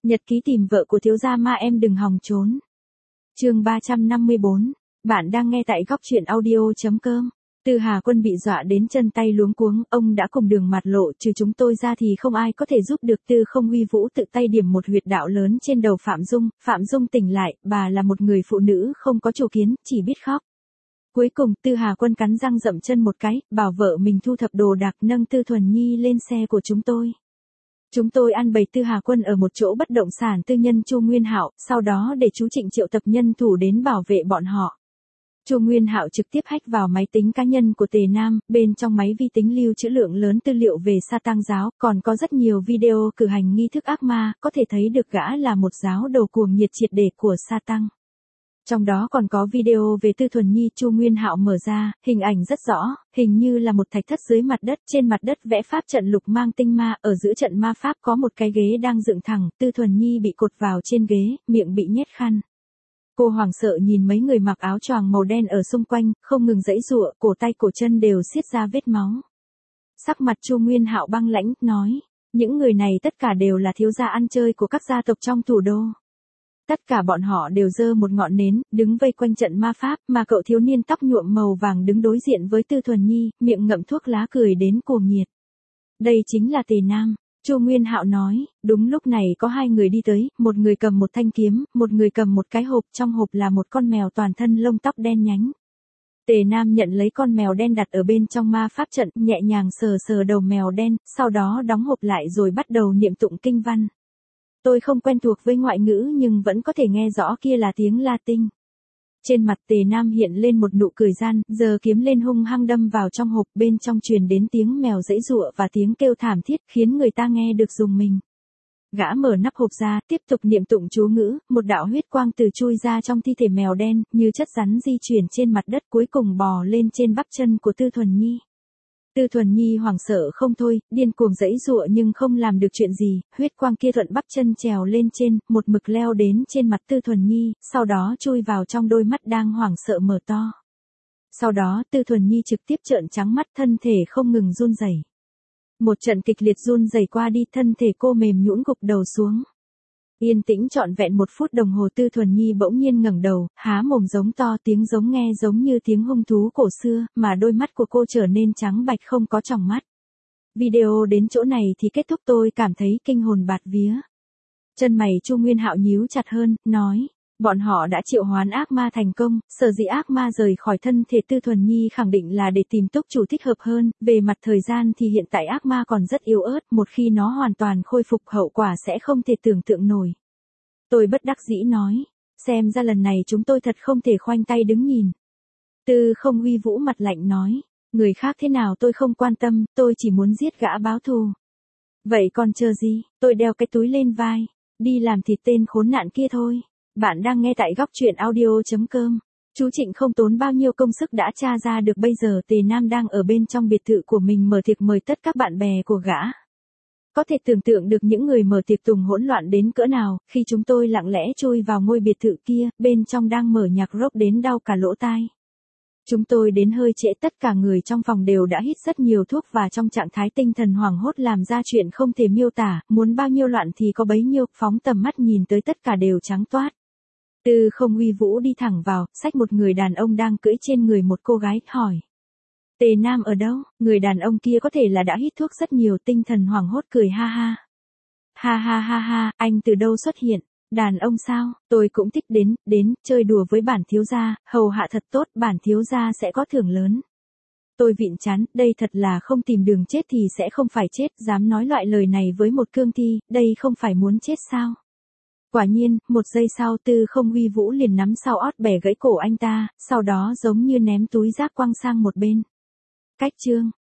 Nhật ký tìm vợ của thiếu gia ma em đừng hòng trốn. Chương 354. Bạn đang nghe tại góc truyện audio.com. Tư Hà Quân bị dọa đến chân tay luống cuống, ông đã cùng đường mặt lộ, trừ chúng tôi ra thì không ai có thể giúp được. Tư Không Huy Vũ tự tay điểm một huyệt đạo lớn trên đầu Phạm Dung tỉnh lại, bà là một người phụ nữ không có chủ kiến, chỉ biết khóc. Cuối cùng Tư Hà Quân cắn răng dậm chân một cái, bảo vợ mình thu thập đồ đạc nâng Tư Thuần Nhi lên xe của chúng tôi. Chúng tôi ăn bày Tư Hà Quân ở một chỗ bất động sản tư nhân Chu Nguyên Hạo, sau đó để chú Trịnh triệu tập nhân thủ đến bảo vệ bọn họ. Chu Nguyên Hạo trực tiếp hack vào máy tính cá nhân của Tề Nam, bên trong máy vi tính lưu trữ lượng lớn tư liệu về Sa Tăng giáo, còn có rất nhiều video cử hành nghi thức ác ma, có thể thấy được gã là một giáo đồ cuồng nhiệt triệt để của Sa Tăng. Trong đó còn có video về Tư Thuần Nhi. Chu Nguyên Hạo mở ra, hình ảnh rất rõ, hình như là một thạch thất dưới mặt đất, trên mặt đất vẽ pháp trận lục mang tinh ma, ở giữa trận ma pháp có một cái ghế đang dựng thẳng, Tư Thuần Nhi bị cột vào trên ghế, miệng bị nhét khăn. Cô hoảng sợ nhìn mấy người mặc áo choàng màu đen ở xung quanh, không ngừng giãy giụa, cổ tay cổ chân đều xiết ra vết máu. Sắc mặt Chu Nguyên Hạo băng lãnh, nói, những người này tất cả đều là thiếu gia ăn chơi của các gia tộc trong thủ đô. Tất cả bọn họ đều giơ một ngọn nến, đứng vây quanh trận ma pháp, mà cậu thiếu niên tóc nhuộm màu vàng đứng đối diện với Tư Thuần Nhi, miệng ngậm thuốc lá cười đến cuồng nhiệt. Đây chính là Tề Nam. Chu Nguyên Hạo nói, đúng lúc này có hai người đi tới, một người cầm một thanh kiếm, một người cầm một cái hộp, trong hộp là một con mèo toàn thân lông tóc đen nhánh. Tề Nam nhận lấy con mèo đen đặt ở bên trong ma pháp trận, nhẹ nhàng sờ sờ đầu mèo đen, sau đó đóng hộp lại rồi bắt đầu niệm tụng kinh văn. Tôi không quen thuộc với ngoại ngữ nhưng vẫn có thể nghe rõ kia là tiếng Latin. Trên mặt Tề Nam hiện lên một nụ cười gian, giơ kiếm lên hung hăng đâm vào trong hộp, bên trong truyền đến tiếng mèo giãy giụa và tiếng kêu thảm thiết khiến người ta nghe được rùng mình. Gã mở nắp hộp ra, tiếp tục niệm tụng chú ngữ, một đạo huyết quang từ chui ra trong thi thể mèo đen, như chất rắn di chuyển trên mặt đất, cuối cùng bò lên trên bắp chân của Tư Thuần Nhi. Tư Thuần Nhi hoảng sợ không thôi, điên cuồng giãy giụa nhưng không làm được chuyện gì, huyết quang kia thuận bắp chân trèo lên trên, một mực leo đến trên mặt Tư Thuần Nhi, sau đó chui vào trong đôi mắt đang hoảng sợ mở to. Sau đó Tư Thuần Nhi trực tiếp trợn trắng mắt, thân thể không ngừng run rẩy. Một trận kịch liệt run rẩy qua đi, thân thể cô mềm nhũn gục đầu xuống. Yên tĩnh trọn vẹn 1 phút đồng hồ, Tư Thuần Nhi bỗng nhiên ngẩng đầu, há mồm giống to, tiếng giống nghe giống như tiếng hung thú cổ xưa, mà đôi mắt của cô trở nên trắng bạch không có tròng mắt. Video đến chỗ này thì kết thúc, tôi cảm thấy kinh hồn bạt vía. Chân mày Chu Nguyên Hạo nhíu chặt hơn, nói, bọn họ đã triệu hoán ác ma thành công, sở dĩ ác ma rời khỏi thân thể Tư Thuần Nhi khẳng định là để tìm túc chủ thích hợp hơn, về mặt thời gian thì hiện tại ác ma còn rất yếu ớt, một khi nó hoàn toàn khôi phục hậu quả sẽ không thể tưởng tượng nổi. Tôi bất đắc dĩ nói, xem ra lần này chúng tôi thật không thể khoanh tay đứng nhìn. Tư Không Huy Vũ mặt lạnh nói, người khác thế nào tôi không quan tâm, tôi chỉ muốn giết gã báo thù. Vậy còn chờ gì, tôi đeo cái túi lên vai, đi làm thịt tên khốn nạn kia thôi. Bạn đang nghe tại góc truyện audio.com. Chú Trịnh không tốn bao nhiêu công sức đã tra ra được bây giờ Tề Nam đang ở bên trong biệt thự của mình mở tiệc mời tất các bạn bè của gã. Có thể tưởng tượng được những người mở tiệc tùng hỗn loạn đến cỡ nào, khi chúng tôi lặng lẽ chui vào ngôi biệt thự kia, bên trong đang mở nhạc rock đến đau cả lỗ tai. Chúng tôi đến hơi trễ, tất cả người trong phòng đều đã hít rất nhiều thuốc và trong trạng thái tinh thần hoảng hốt làm ra chuyện không thể miêu tả, muốn bao nhiêu loạn thì có bấy nhiêu, phóng tầm mắt nhìn tới tất cả đều trắng toát. Tư Không Huy Vũ đi thẳng vào, xách một người đàn ông đang cưỡi trên người một cô gái, hỏi. Tề Nam ở đâu? Người đàn ông kia có thể là đã hít thuốc rất nhiều, tinh thần hoảng hốt cười ha ha. Ha ha ha ha, anh từ đâu xuất hiện? Đàn ông sao? Tôi cũng thích đến, chơi đùa với bản thiếu gia, hầu hạ thật tốt, bản thiếu gia sẽ có thưởng lớn. Tôi vịn chán, đây thật là không tìm đường chết thì sẽ không phải chết, dám nói loại lời này với một cương thi, đây không phải muốn chết sao? Quả nhiên, 1 giây sau Tư Không Huy Vũ liền nắm sau ót bẻ gãy cổ anh ta, sau đó giống như ném túi rác quăng sang một bên. Cách chương.